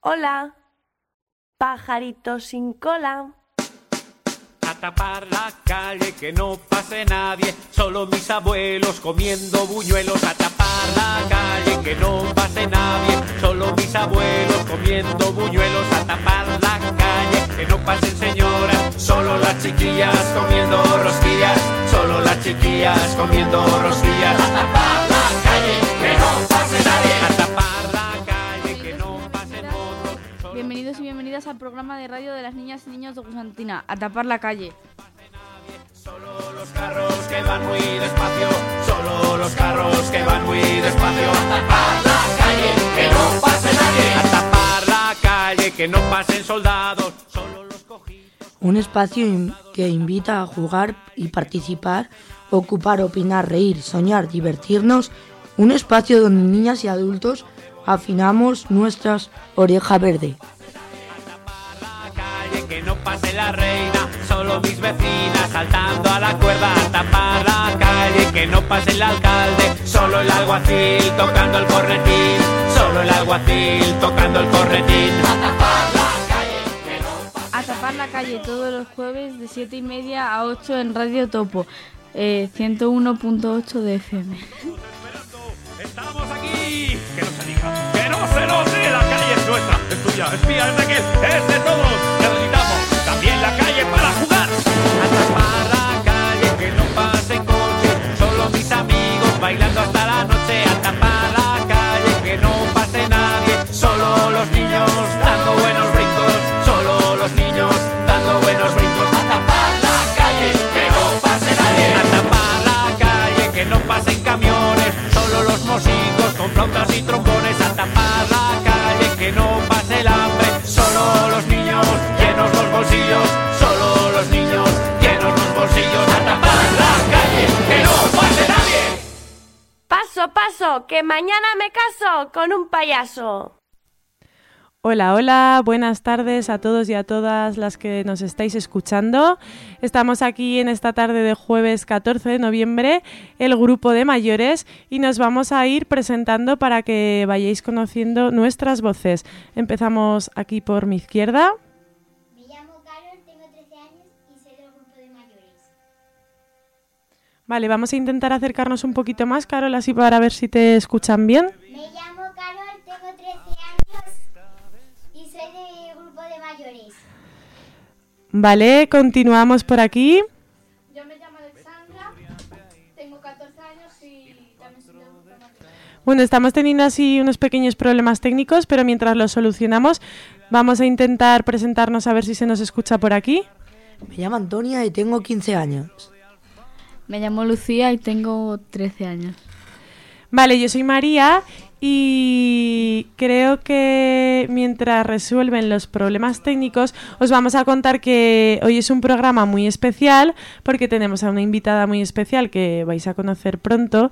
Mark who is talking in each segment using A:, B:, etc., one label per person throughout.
A: Hola, pajarito sin cola.
B: A tapar la calle, que no pase nadie, solo mis abuelos comiendo buñuelos. A tapar la calle, que no pase nadie, solo mis abuelos comiendo buñuelos. A tapar la calle, que no pasen señoras, solo las chiquillas comiendo rosquillas, solo las chiquillas comiendo rosquillas. A tapar la calle, que no pase nadie. A tapar la calle, que no pasen otros.
C: Bienvenidos y bienvenidas al programa de radio de las niñas y niños de Gusantina, A tapar la calle.
B: Solo los carros que van muy despacio, solo los carros que van muy despacio. A tapar la calle, que no pase nadie. A tapar la calle, que no pasen soldados, solo los cojitos.
D: Un espacio que invita a jugar y participar, ocupar, opinar, reír, soñar, divertirnos. Un espacio donde niñas y adultos afinamos nuestras orejas verde.
B: Que no pase la reina, solo mis vecinas saltando a la cuerda. A tapar la calle, que no pase el alcalde, solo el alguacil tocando el cornetín, solo el alguacil tocando el cornetín. A tapar la calle, que no pase.
C: A tapar la calle todos los jueves de 7:30 a 8 en Radio Topo, 101.8 de FM.
B: Estamos aquí, que no se diga, que no se note, la calle es nuestra, es tuya, es mía, es de aquel, es de todos. Necesitamos también la calle para jugar. A tapar la calle, que no pasen coche, solo mis amigos bailando hasta la noche. A tapar la calle, que no pase nadie, solo los niños dando buenos brincos, solo los niños dando buenos brincos. A tapar la calle, que no pase nadie. A tapar la calle, que no pasen camiones, solo los músicos con flautas y trombones. A tapar la calle, que no pase el hambre, solo los niños llenos los bolsillos, solo los niños llenos los bolsillos. A tapar la calle, que no pase nadie.
A: Paso, paso, que mañana me caso con un payaso.
E: Hola, hola, buenas tardes a todos y a todas las que nos estáis escuchando. Estamos aquí en esta tarde de jueves 14 de noviembre, el grupo de mayores, y nos vamos a ir presentando para que vayáis conociendo nuestras voces. Empezamos aquí por mi izquierda.
F: Me llamo Carol, tengo 13 años y soy del grupo de mayores.
E: Vale, vamos a intentar acercarnos un poquito más, Carol, así para ver si te escuchan bien.
F: Me llamo Carol, tengo 13 años y soy del grupo de mayores.
E: Vale, continuamos por aquí.
C: Yo me llamo Alexandra, tengo 14 años y también soy del grupo de mayores.
E: Bueno, estamos teniendo así unos pequeños problemas técnicos, pero mientras los solucionamos, vamos a intentar presentarnos a ver si se nos escucha por aquí.
D: Me llamo Antonia y tengo 15 años.
C: Me llamo Lucía y tengo 13 años.
E: Vale, yo soy María y creo que mientras resuelven los problemas técnicos os vamos a contar que hoy es un programa muy especial porque tenemos a una invitada muy especial que vais a conocer pronto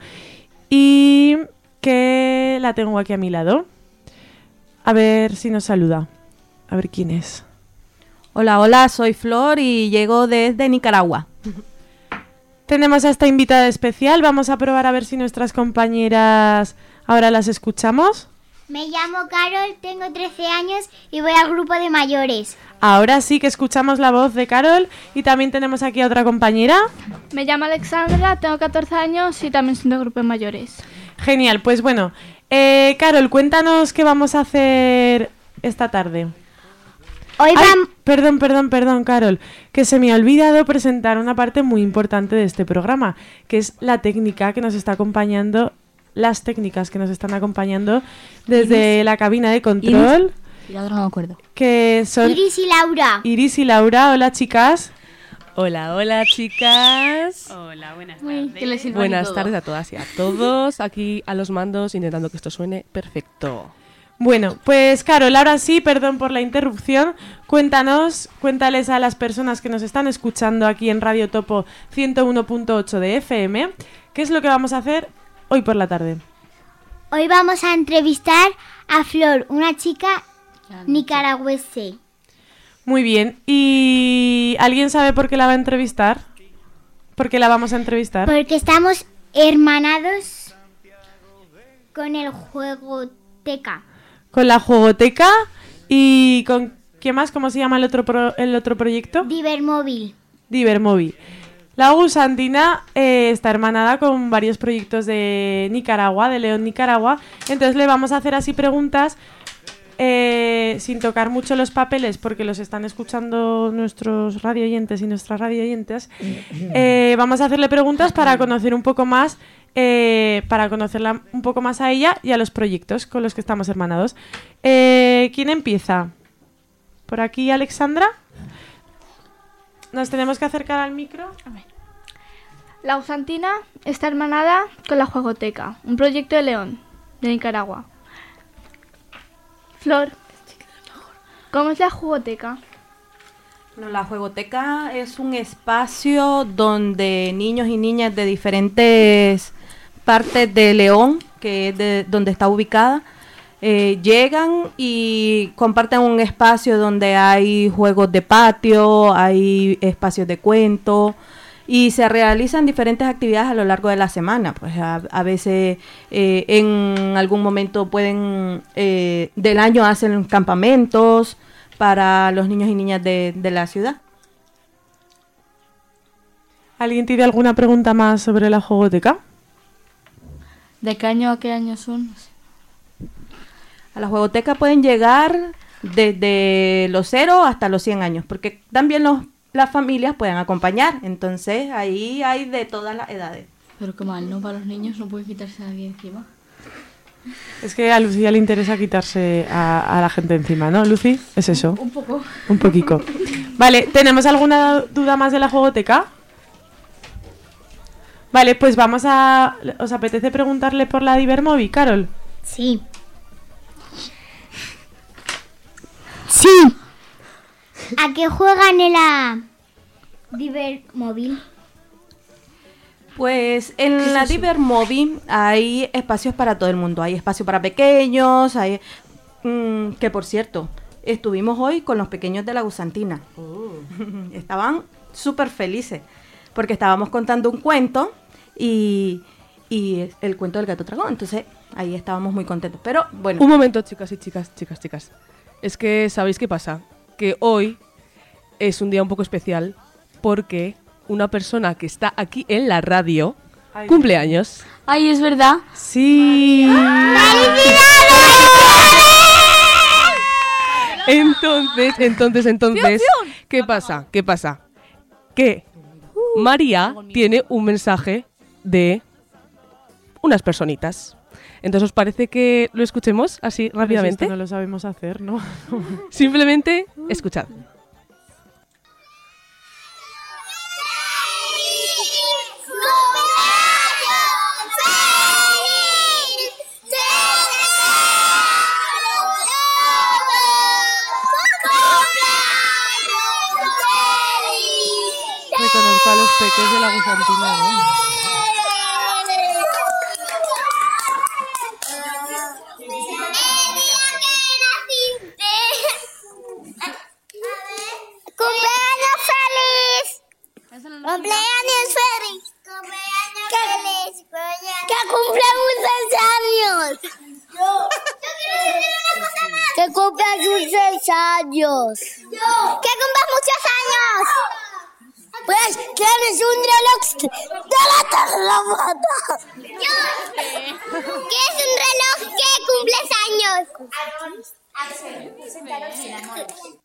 E: y que la tengo aquí a mi lado. A ver si nos saluda. A ver quién es.
G: Hola, hola, soy Flor y llego desde Nicaragua.
E: Tenemos a esta invitada especial. Vamos a probar a ver si nuestras compañeras ahora las escuchamos.
F: Me llamo Carol, tengo 13 años y voy al grupo de mayores.
E: Ahora sí que escuchamos la voz de Carol y también tenemos aquí a otra compañera.
C: Me llamo Alexandra, tengo 14 años y también soy del grupo de mayores.
E: Genial, pues bueno, Carol, cuéntanos qué vamos a hacer esta tarde.
F: Hoy
E: Ay,
F: vamos...
E: perdón, Carol, que se me ha olvidado presentar una parte muy importante de este programa, que es la técnica que nos está acompañando, las técnicas que nos están acompañando desde la cabina de control.
G: Y ahora no me acuerdo.
E: Que son
F: Iris y Laura.
E: Iris y Laura. Hola, chicas.
H: Hola, hola, chicas.
I: Hola, buenas
C: Uy,
I: tardes.
C: que les sirvan y
H: Buenas
C: todo.
H: tardes a todas y a todos. Aquí a los mandos intentando que esto suene perfecto.
E: Bueno, pues Carol, ahora sí, perdón por la interrupción. Cuéntales a las personas que nos están escuchando aquí en Radio Topo 101.8 de FM, ¿qué es lo que vamos a hacer hoy por la tarde?
F: Hoy vamos a entrevistar a Flor, una chica nicaragüense.
E: Muy bien, ¿y alguien sabe por qué la va a entrevistar? ¿Por qué la vamos a entrevistar?
F: Porque estamos hermanados con el juego Teca.
E: Con la jugoteca ¿Y con qué más? ¿Cómo se llama el otro proyecto?
F: Divermóvil.
E: Divermóvil. La Gusantina está hermanada con varios proyectos de Nicaragua, de León, Nicaragua. Entonces le vamos a hacer así preguntas sin tocar mucho los papeles, porque los están escuchando nuestros radioyentes y nuestras radioyentes. Vamos a hacerle preguntas para conocer un poco más, para conocerla un poco más a ella y a los proyectos con los que estamos hermanados. ¿Quién empieza? ¿Por aquí, Alexandra? ¿Nos tenemos que acercar al micro?
C: La Gusantina está hermanada con la Juegoteca, un proyecto de León, de Nicaragua. Flor, ¿cómo es la Juegoteca?
G: Bueno, la Juegoteca es un espacio donde niños y niñas de diferentes partes de León, que es donde está ubicada, llegan y comparten un espacio donde hay juegos de patio, hay espacios de cuento y se realizan diferentes actividades a lo largo de la semana. Pues a veces en algún momento del año hacen campamentos para los niños y niñas de la ciudad.
E: ¿Alguien tiene alguna pregunta más sobre la Juegoteca?
I: ¿De qué año a qué año son?
G: A la Juegoteca pueden llegar desde los 0 hasta los 100 años, porque también las familias pueden acompañar. Entonces, ahí hay de todas las edades.
I: Pero qué mal, ¿no? Para los niños no pueden quitarse a nadie encima.
E: Es que a Lucía le interesa quitarse a la gente encima, ¿no, Lucy? ¿Es eso?
I: Un poco.
E: Un poquito. Vale, ¿tenemos alguna duda más de la Juegoteca? Vale, pues ¿os apetece preguntarle por la Divermóvil, Carol?
F: Sí. Sí. ¿A qué juegan en la Divermóvil?
G: Pues en la Divermóvil hay espacios para todo el mundo. Hay espacio para pequeños, hay que por cierto, estuvimos hoy con los pequeños de la Gusantina. Estaban súper felices porque estábamos contando un cuento y el cuento del gato dragón. Entonces ahí estábamos muy contentos. Pero bueno.
H: Un momento, chicas y chicas. Es que, ¿sabéis qué pasa? Que hoy es un día un poco especial porque una persona que está aquí en la radio cumple años.
I: Ay, ¿es verdad?
E: Sí.
H: Entonces, ¿qué pasa? Que María tiene un mensaje de unas personitas. Entonces, ¿os parece que lo escuchemos así rápidamente?
E: Esto no lo sabemos hacer, ¿no?
H: Simplemente escuchad.
E: Reconozco a los peques de la Gusantina, ¿no?
F: ¡Cumpleaños feliz! ¡Cumpleaños feliz! ¡Que cumpla muchos años! ¡Que cumpla muchos años! ¡Que cumpla muchos años! Pues, ¿quieres un reloj de la terremoto? ¿Qué es un reloj que cumples años?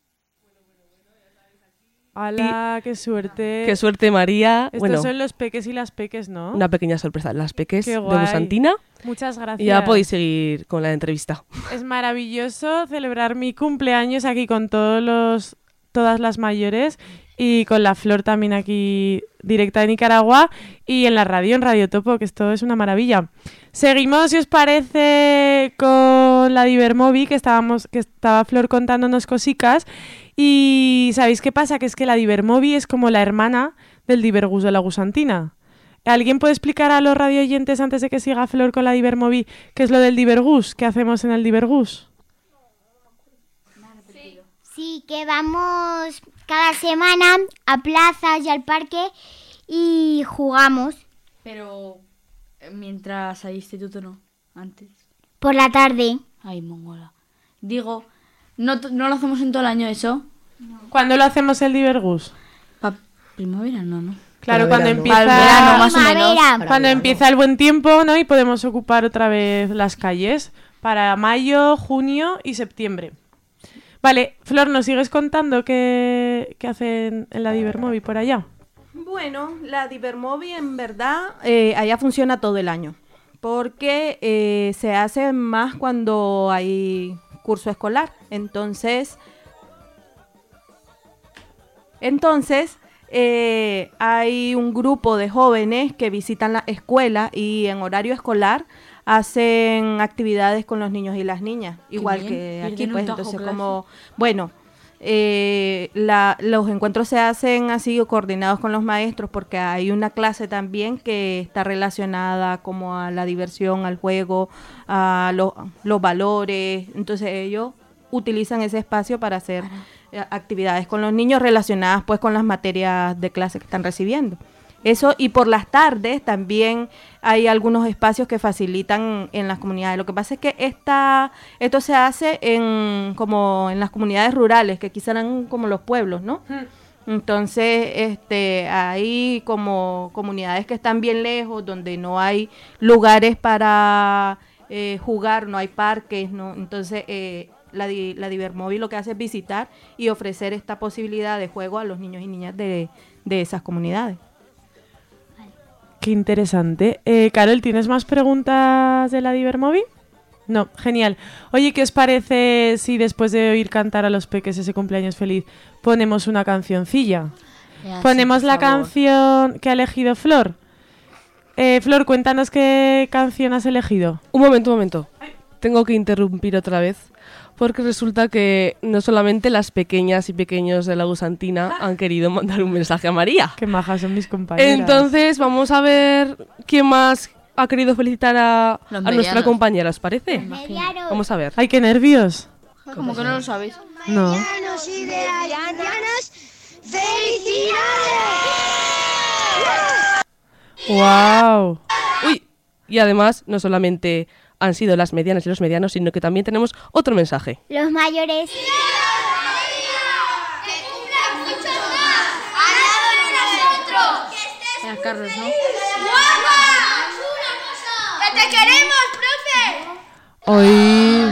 E: ¡Hala, qué suerte!
H: ¡Qué suerte, María!
E: Estos son los peques y las peques, ¿no?
H: Una pequeña sorpresa. Las peques
E: Qué
H: de
E: guay.
H: Gusantina.
E: Muchas gracias.
H: Y ya podéis seguir con la entrevista.
E: Es maravilloso celebrar mi cumpleaños aquí con todas las mayores y con la Flor también aquí directa de Nicaragua y en la radio, en Radio Topo, que esto es una maravilla. Seguimos, si os parece, con la Divermóvil, que estaba Flor contándonos cositas. Y ¿sabéis qué pasa? Que es que la Divermóvil es como la hermana del Divergus de la Gusantina. ¿Alguien puede explicar a los radioyentes antes de que siga Flor con la Divermóvil qué es lo del Divergus? ¿Qué hacemos en el Divergus?
F: Sí, que vamos cada semana a plazas y al parque y jugamos.
I: Pero mientras hay instituto no, antes.
F: Por la tarde.
I: Ay, mongola. Digo, No lo hacemos en todo el año eso.
E: ¿Cuándo lo hacemos el Divergus?
I: Primavera, no.
E: Claro,
D: Para
E: cuando
D: verano.
E: empieza,
I: Para el verano, más o menos.
F: Primavera.
D: Para
E: cuando
D: verano.
E: empieza el buen tiempo, ¿no? Y podemos ocupar otra vez las calles para mayo, junio y septiembre. Vale, Flor, ¿nos sigues contando qué hacen en la Divermovi por allá?
G: Bueno, la Divermovi en verdad allá funciona todo el año, porque se hace más cuando hay curso escolar. Entonces hay un grupo de jóvenes que visitan la escuela y en horario escolar hacen actividades con los niños y las niñas, igual
I: bien.
G: que
I: Y
G: aquí,
I: tienen
G: pues
I: un tajo
G: entonces
I: clase.
G: como, bueno, los encuentros se hacen así coordinados con los maestros porque hay una clase también que está relacionada como a la diversión, al juego, a los valores. Entonces ellos utilizan ese espacio para hacer actividades con los niños relacionadas pues con las materias de clase que están recibiendo. Eso, y por las tardes también hay algunos espacios que facilitan en las comunidades. Lo que pasa es que esto se hace como en las comunidades rurales, que quizás eran como los pueblos, ¿no? Entonces, hay como comunidades que están bien lejos, donde no hay lugares para jugar, no hay parques, ¿no? Entonces, la Divermovi lo que hace es visitar y ofrecer esta posibilidad de juego a los niños y niñas de esas comunidades.
E: Qué interesante. Carol, ¿tienes más preguntas de la Divermovi? No, genial. Oye, ¿qué os parece si después de oír cantar a los peques ese cumpleaños feliz ponemos una cancioncilla? Ponemos la canción que ha elegido Flor. Flor, cuéntanos qué canción has elegido.
H: Un momento. Tengo que interrumpir otra vez, porque resulta que no solamente las pequeñas y pequeños de la Gusantina han querido mandar un mensaje a María.
E: Qué majas son mis compañeras.
H: Entonces vamos a ver quién más ha querido felicitar a nuestra
I: medianos.
H: compañera, ¿os parece?
F: Medianos.
H: Vamos a ver.
E: Ay, qué nervios.
I: Como que no lo sabéis.
E: No.
J: Medianos y de ancianos, ¡felicidades!
E: Wow.
H: Uy, y además no solamente han sido las medianas y los medianos, sino que también tenemos otro mensaje.
F: Los mayores.
I: Era Carlos, ¿no?
J: ¡Que te queremos, profe!
E: Hoy.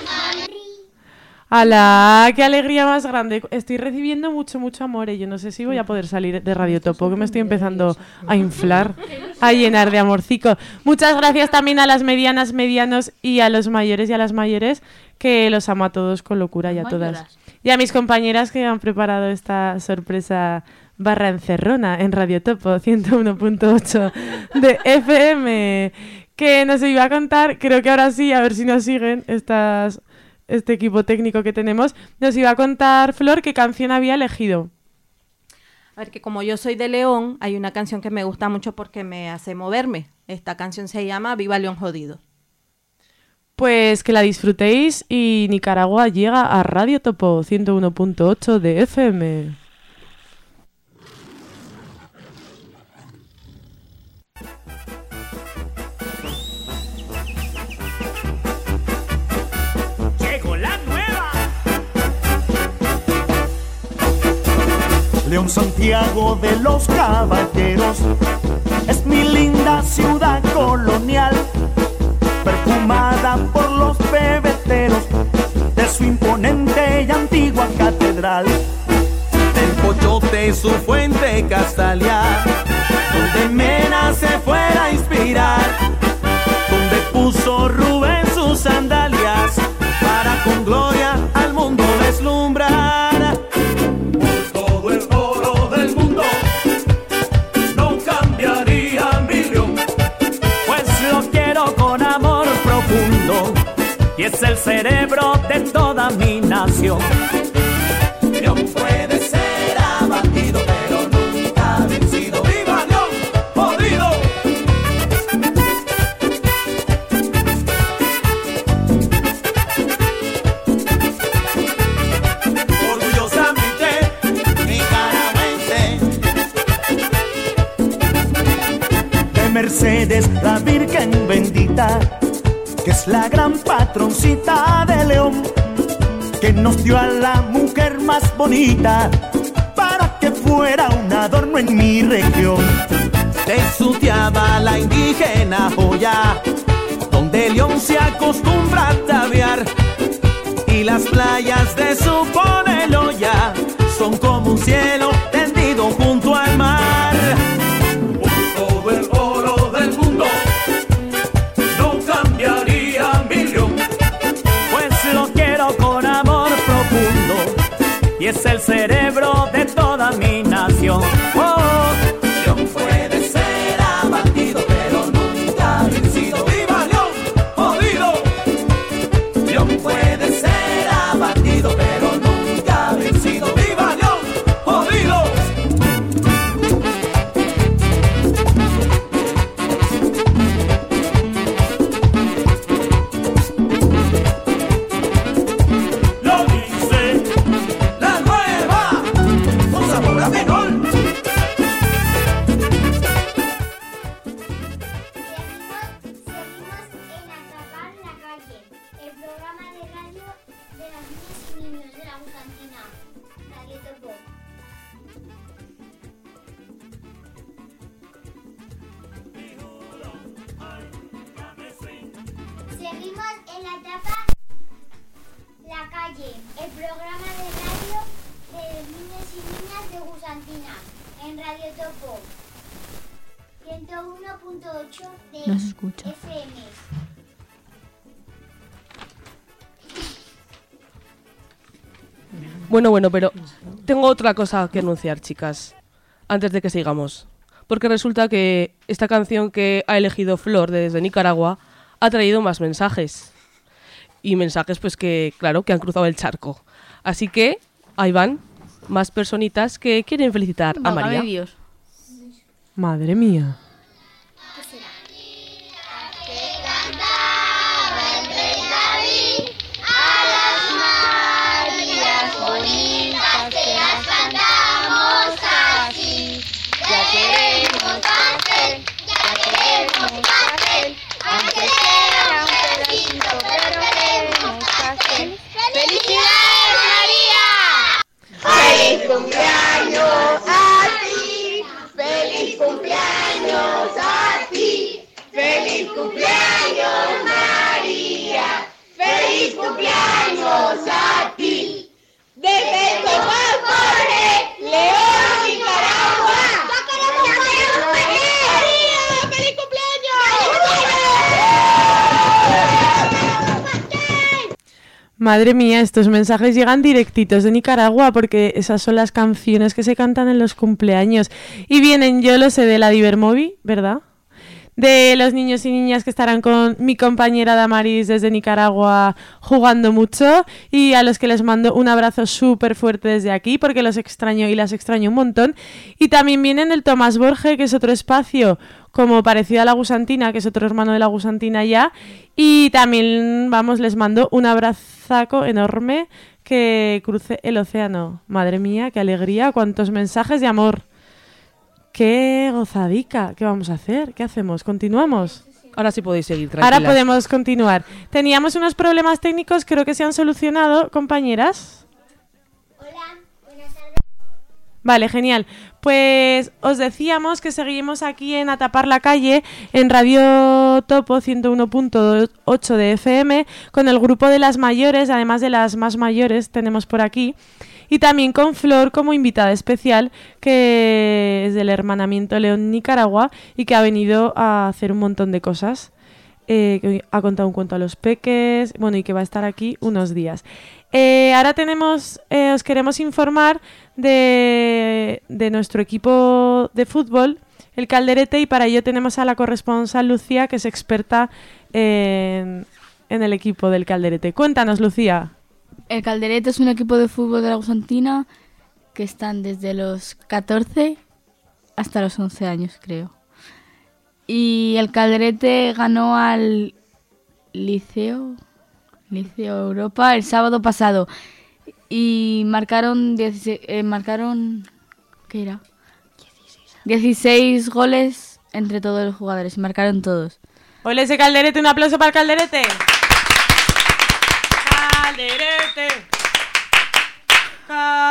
E: ¡Hala! ¡Qué alegría más grande! Estoy recibiendo mucho amor. Yo no sé si voy a poder salir de Radio Topo, que me estoy empezando a inflar, a llenar de amorcico. Muchas gracias también a las medianas, medianos y a los mayores y a las mayores, que los amo a todos con locura y a todas. Y a mis compañeras que han preparado esta sorpresa barra encerrona en Radio Topo 101.8 de FM, que nos iba a contar, creo que ahora sí, a ver si nos siguen este equipo técnico que tenemos, nos iba a contar Flor qué canción había elegido.
G: A ver, que como yo soy de León, hay una canción que me gusta mucho porque me hace moverme. Esta canción se llama Viva León Jodido.
E: Pues que la disfrutéis y Nicaragua llega a Radio Topo 101.8 de FM.
B: Llegó la nueva.
K: León Santiago de los Caballeros es mi linda ciudad colonial, perfumada por los pebeteros de su imponente y antigua catedral. Del Pochote su fuente Castalia, donde Mena se fuera a inspirar, donde puso Rubén sus sandalias para con gloria al mundo deslumbrar. Por todo el oro del mundo no cambiaría mi León, pues lo quiero con amor profundo y es el cerebro de toda mi nación. León puede ser abatido, pero nunca vencido. ¡Viva León jodido! Orgullosamente nicaragüense, de Mercedes, la Virgen bendita, que es la gran patroncita de León. que nos dio a la mujer más bonita para que fuera un adorno en mi región.
L: Te estudiaba la indígena joya, donde León se acostumbra a tabear, y las playas de su Poneloya son como un cielo tendido junto al mar.
B: Por todo el oro del mundo no cambiaría mi León,
K: pues lo quiero con amor profundo y es el cerebro de toda mi nación. Oh,
L: León puede ser abatido, pero nunca vencido. ¡Viva León, jodido! León puede ser abatido, pero nunca vencido. ¡Viva León, jodido!
B: lo dice
L: ¡La nueva! ¡Con sabor a menor!
F: Seguimos en Atrapar la Calle, el programa de radio de las niñas y niños de la Gusantina, Radio Topo. Seguimos en Atrapar la Calle, el programa de radio de los niños y niñas de Gusantina, en Radio Topo 101.8 de
I: No se escucha.
F: FM.
H: Bueno, pero tengo otra cosa que anunciar, chicas, antes de que sigamos. Porque resulta que esta canción que ha elegido Flor desde Nicaragua ha traído más mensajes. Y mensajes, pues que, claro, que han cruzado el charco. Así que ahí van más personitas que quieren felicitar a
I: Válgame
H: María.
I: Dios.
E: Madre mía.
J: ¡Feliz cumpleaños a ti! ¡Feliz cumpleaños a ti! ¡Feliz cumpleaños, María! ¡Feliz cumpleaños a ti! Desde Topapone, León, Nicaragua. ¡María! ¡Feliz cumpleaños!
E: Madre mía, estos mensajes llegan directitos de Nicaragua porque esas son las canciones que se cantan en los cumpleaños. Y vienen, yo lo sé, de la Divermovi, ¿verdad? De los niños y niñas que estarán con mi compañera Damaris desde Nicaragua jugando mucho, y a los que les mando un abrazo súper fuerte desde aquí porque los extraño y las extraño un montón. Y también vienen del Tomás Borge, que es otro espacio como parecido a la Gusantina, que es otro hermano de la Gusantina ya, y también, vamos, les mando un abrazaco enorme que cruce el océano. Madre mía, qué alegría, cuántos mensajes de amor. ¡Qué gozadica! ¿Qué vamos a hacer? ¿Qué hacemos? ¿Continuamos?
H: Ahora sí podéis seguir, tranquilas.
E: Ahora podemos continuar. Teníamos unos problemas técnicos, creo que se han solucionado, compañeras.
F: Hola, buenas tardes.
E: Vale, genial. Pues os decíamos que seguimos aquí en Atrapar la Calle, en Radio Topo 101.8 de FM, con el grupo de las mayores, además de las más mayores, tenemos por aquí. Y también con Flor como invitada especial, que es del Hermanamiento León Nicaragua y que ha venido a hacer un montón de cosas. Que ha contado un cuento a los peques, bueno, y que va a estar aquí unos días. Ahora tenemos, os queremos informar de nuestro equipo de fútbol, el Calderete, y para ello tenemos a la corresponsal Lucía, que es experta en el equipo del Calderete. Cuéntanos, Lucía.
I: El Calderete es un equipo de fútbol de la Gusantina que están desde los 14 hasta los 11 años, creo. Y el Calderete ganó al Liceo Europa el sábado pasado. Y marcaron 16 goles entre todos los jugadores. Y marcaron todos.
E: ¡Ole ese Calderete! ¡Un aplauso para el Calderete! ¡Calderete!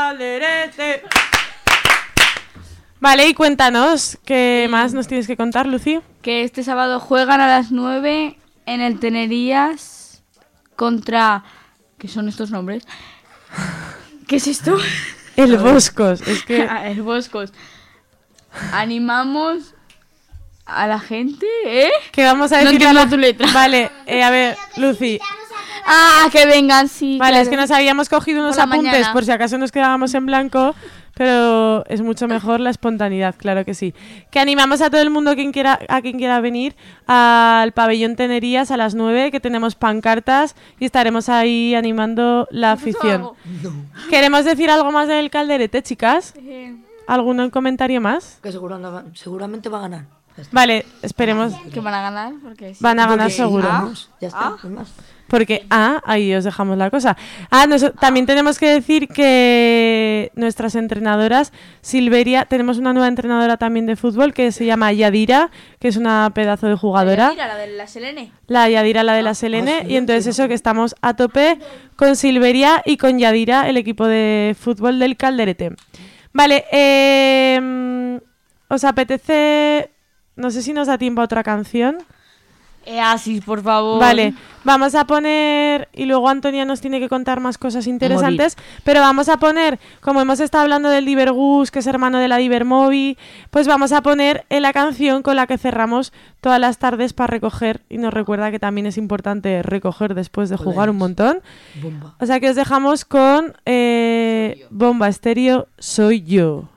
E: calderete. Vale, y cuéntanos, ¿qué más nos tienes que contar, Lucy?
I: Que este sábado juegan a las 9 en el Tenerías contra... ¿Qué son estos nombres? ¿Qué es esto?
E: El Boscos, es que...
I: El Boscos. Animamos a la gente, ¿eh?
E: Que vamos a decir...
I: No entiendo tu letra.
E: Vale, a ver, Lucy...
I: Que vengan, sí.
E: Vale,
I: claro.
E: es que nos habíamos cogido unos
I: Por la
E: apuntes
I: mañana.
E: por si acaso nos quedábamos en blanco, pero es mucho mejor la espontaneidad, claro que sí. Que animamos a todo el mundo quien quiera venir al pabellón Tenerías a las 9, que tenemos pancartas y estaremos ahí animando la afición. ¿Queremos decir algo más del calderete, chicas? ¿Algún comentario más?
D: Que seguramente va a ganar.
E: Vale, esperemos.
I: Que van a ganar, porque sí.
E: Van a ganar seguro.
D: Ya está, no más.
E: Porque, ahí os dejamos la cosa. También tenemos que decir que nuestras entrenadoras, Silveria, tenemos una nueva entrenadora también de fútbol que se llama Yadira, que es una pedazo de jugadora.
I: Mira, la de la Selene.
E: La Yadira, la de la Selene, y entonces eso, que estamos a tope con Silveria y con Yadira, el equipo de fútbol del Calderete. Vale, ¿os apetece? No sé si nos da tiempo a otra canción.
I: Sí, por favor.
E: Vale, vamos a poner, y luego Antonia nos tiene que contar más cosas interesantes, pero vamos a poner, como hemos estado hablando del Divergus, que es hermano de la Divermovi, pues vamos a poner la canción con la que cerramos todas las tardes para recoger, y nos recuerda que también es importante recoger después de jugar un montón.
D: Bomba.
E: O sea que os dejamos con Bomba Estéreo, Soy Yo.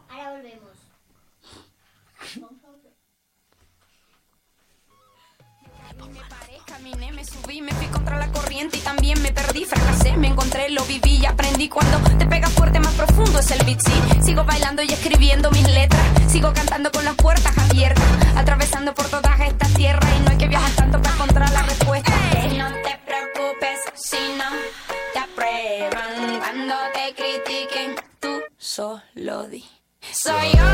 M: Me fui contra la corriente y también me perdí, fracasé, me encontré, lo viví y aprendí. Cuando te pega fuerte, más profundo es el beat, sí. Sigo bailando y escribiendo mis letras, sigo cantando con las puertas abiertas, atravesando por todas estas tierras, y no hay que viajar tanto para encontrar la respuesta. Y no te preocupes si no te aprueban, cuando te critiquen, tú solo di: soy yo.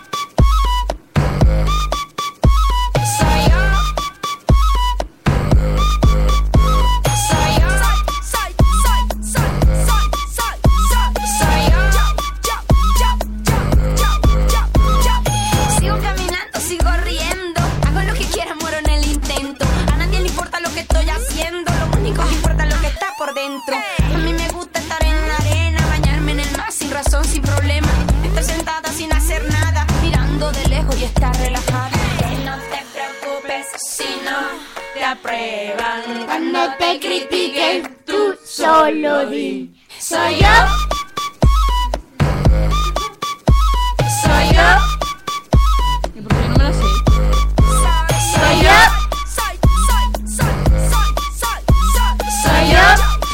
M: Dentro. A mí me gusta estar en la arena, bañarme en el mar sin razón, sin problema, estar sentada sin hacer nada, mirando de lejos y estar relajada. Que no te preocupes si no te aprueban, cuando te critiquen, tú solo di: soy yo. Soy yo.
I: ¿Y por qué no me lo sé?
M: Soy yo. Soy yo.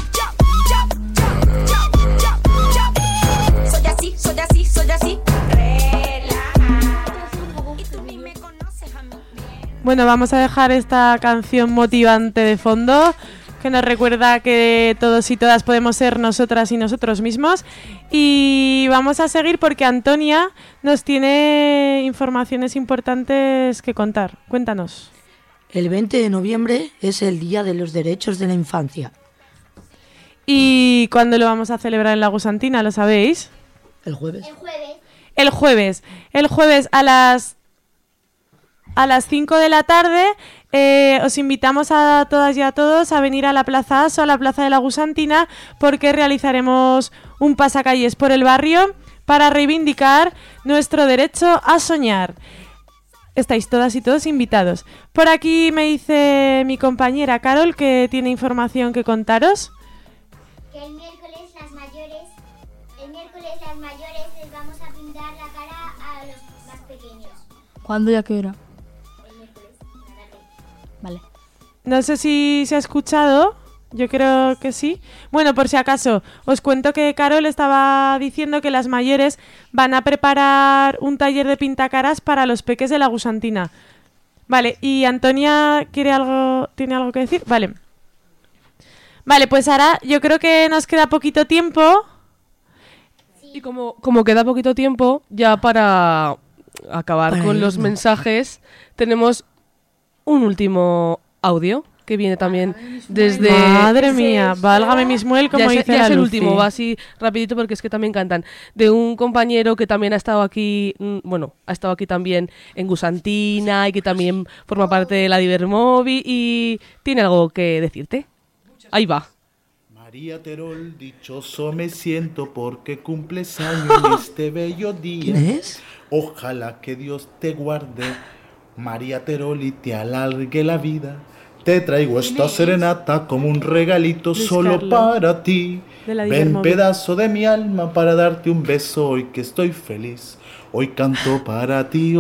E: Bueno, vamos a dejar esta canción motivante de fondo, que nos recuerda que todos y todas podemos ser nosotras y nosotros mismos. Y vamos a seguir porque Antonia nos tiene informaciones importantes que contar. Cuéntanos.
D: El 20 de noviembre es el Día de los Derechos de la Infancia.
E: ¿Y cuándo lo vamos a celebrar en la Gusantina? ¿Lo sabéis?
D: El jueves.
E: El jueves a las 5 de la tarde. Os invitamos a todas y a todos a venir a la Plaza Aso, a la Plaza de la Gusantina, porque realizaremos un pasacalles por el barrio para reivindicar nuestro derecho a soñar. Estáis todas y todos invitados. Por aquí me dice mi compañera Carol que tiene información que contaros.
F: Que el miércoles las mayores les vamos a pintar la cara a los más pequeños.
I: ¿Cuándo y a qué hora?
F: El miércoles, en la tarde.
I: Vale.
E: No sé si se ha escuchado, yo creo que sí. Bueno, por si acaso, os cuento que Carol estaba diciendo que las mayores van a preparar un taller de pintacaras para los peques de la Gusantina. Vale, ¿y Antonia tiene algo que decir? Vale. Vale, pues ahora yo creo que nos queda poquito tiempo.
H: Y como queda poquito tiempo, ya para acabar con los mensajes, tenemos un último audio que viene también desde...
E: Madre mía, válgame Mismuel, como
H: ya
E: dice
H: ya
E: la
H: es el
E: Lucy.
H: último, va así rapidito porque es que también cantan. De un compañero que también ha estado aquí, ha estado aquí también en Gusantina y que también forma parte de la Divermovi y tiene algo que decirte. Ahí va.
N: María Terol, dichoso me siento porque cumples años en este bello día.
D: ¿Quién es?
N: Ojalá que Dios te guarde, María Terol, y te alargue la vida. Te traigo esta serenata como un regalito
E: Luis
N: solo
E: Carlos,
N: para ti.
E: de la
N: Ven,
E: Divermovi.
N: pedazo de mi alma, para darte un beso hoy que estoy feliz. Hoy canto para ti,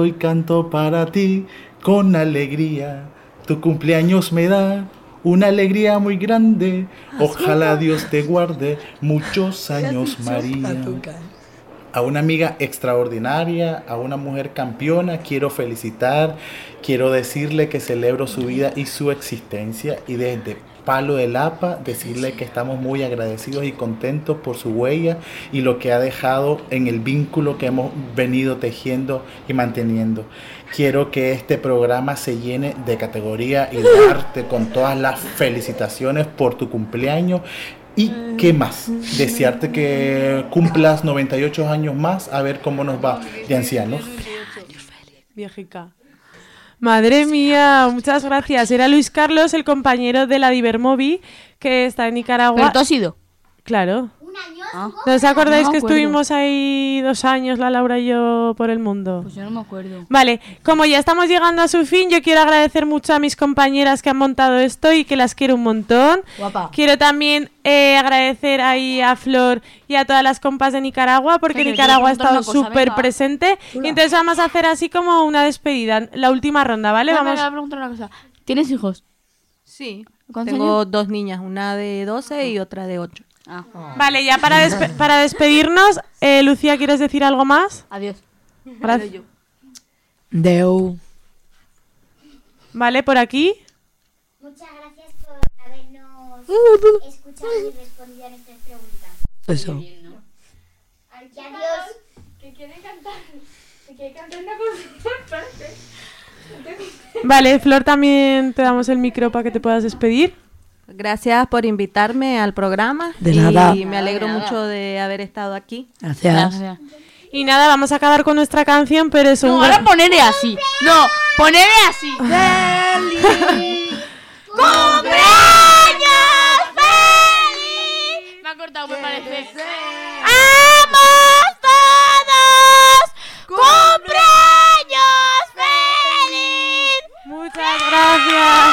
N: con alegría. Tu cumpleaños me da una alegría muy grande. Ojalá Dios te guarde muchos años, María. A una amiga extraordinaria, a una mujer campeona, quiero felicitar, quiero decirle que celebro su vida y su existencia, y desde Palo de Lapa decirle que estamos muy agradecidos y contentos por su huella y lo que ha dejado en el vínculo que hemos venido tejiendo y manteniendo. Quiero que este programa se llene de categoría y de arte con todas las felicitaciones por tu cumpleaños. ¿Y qué más? Desearte que cumplas 98 años más, a ver cómo nos va de ancianos.
E: Viejica. Madre mía, muchas gracias. Era Luis Carlos, el compañero de la Divermovi, que está en Nicaragua.
I: ¿Pero tú has ido?
E: Claro.
I: Ah.
E: ¿No os acordáis
I: No me
E: que
I: acuerdo.
E: estuvimos ahí 2 años, la Laura y yo, por el mundo?
I: Pues yo no me acuerdo.
E: Vale, como ya estamos llegando a su fin, yo quiero agradecer mucho a mis compañeras que han montado esto y que las quiero un montón.
I: Guapa.
E: Quiero también agradecer ahí a Flor y a todas las compas de Nicaragua, porque
I: Pero yo
E: Nicaragua ha
I: quiero preguntar
E: estado
I: una cosa,
E: súper
I: venga.
E: presente. Y entonces vamos a hacer así como una despedida, la última ronda, ¿vale?
I: Me
E: Vamos.
I: voy a preguntar una cosa. ¿Tienes hijos?
G: Sí.
I: ¿Cuántos
G: Tengo
I: años?
G: 2 niñas, una de 12 y otra de 8.
E: Vale, ya para despedirnos, Lucía, ¿quieres decir algo más?
I: Adiós.
E: Gracias.
D: Deu.
E: Vale, por aquí.
F: Muchas gracias por habernos escuchado y respondido a nuestras preguntas.
D: Eso.
F: Y adiós.
C: Que quiere cantar. Que quiere cantar una cosa.
E: Vale, Flor, también te damos el micro para que te puedas despedir.
G: Gracias por invitarme al programa.
D: De nada.
G: Y me alegro mucho de haber estado aquí.
D: Gracias.
E: Y nada, vamos a acabar con nuestra canción, pero es un...
I: No, ahora ponerle así. No, ponerle así.
J: ¡Feliz
I: ¡Cumpleaños feliz! Me ha cortado, me parece.
J: ¡Vamos todos!
I: ¡Cumpleaños feliz!
E: Muchas gracias.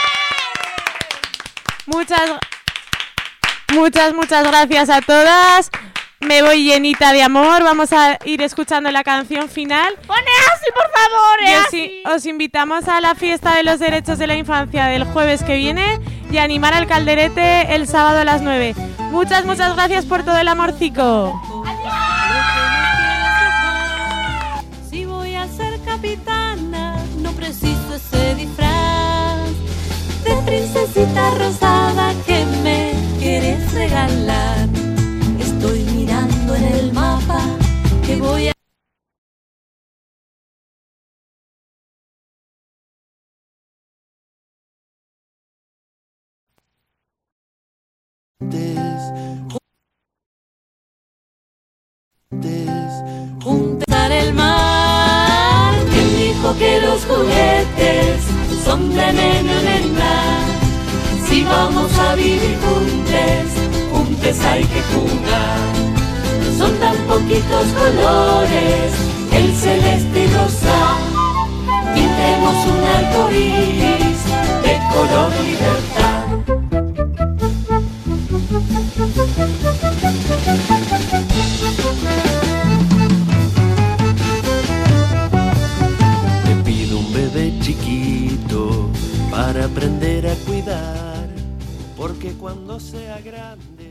E: Muchas gracias a todas. Me voy llenita de amor. Vamos a ir escuchando la canción final.
I: ¡Pone así, por favor!
E: Y os invitamos a la fiesta de los derechos de la infancia del jueves que viene y a animar al calderete el sábado a las 9. Muchas gracias por todo el amorcico.
O: Si voy a ser capitana, no preciso ese disfraz de princesita rosada que me quieres regalar. Estoy mirando en el mapa que voy a... Juntar el mar. ¿Quién dijo que los juguetes son de nena, nena? Si vamos a vivir juntos hay que jugar. Son tan poquitos colores, el celeste y rosa. Pintemos un arco iris de color libertad.
L: Te pido un bebé chiquito para aprender a cuidar, porque cuando sea grande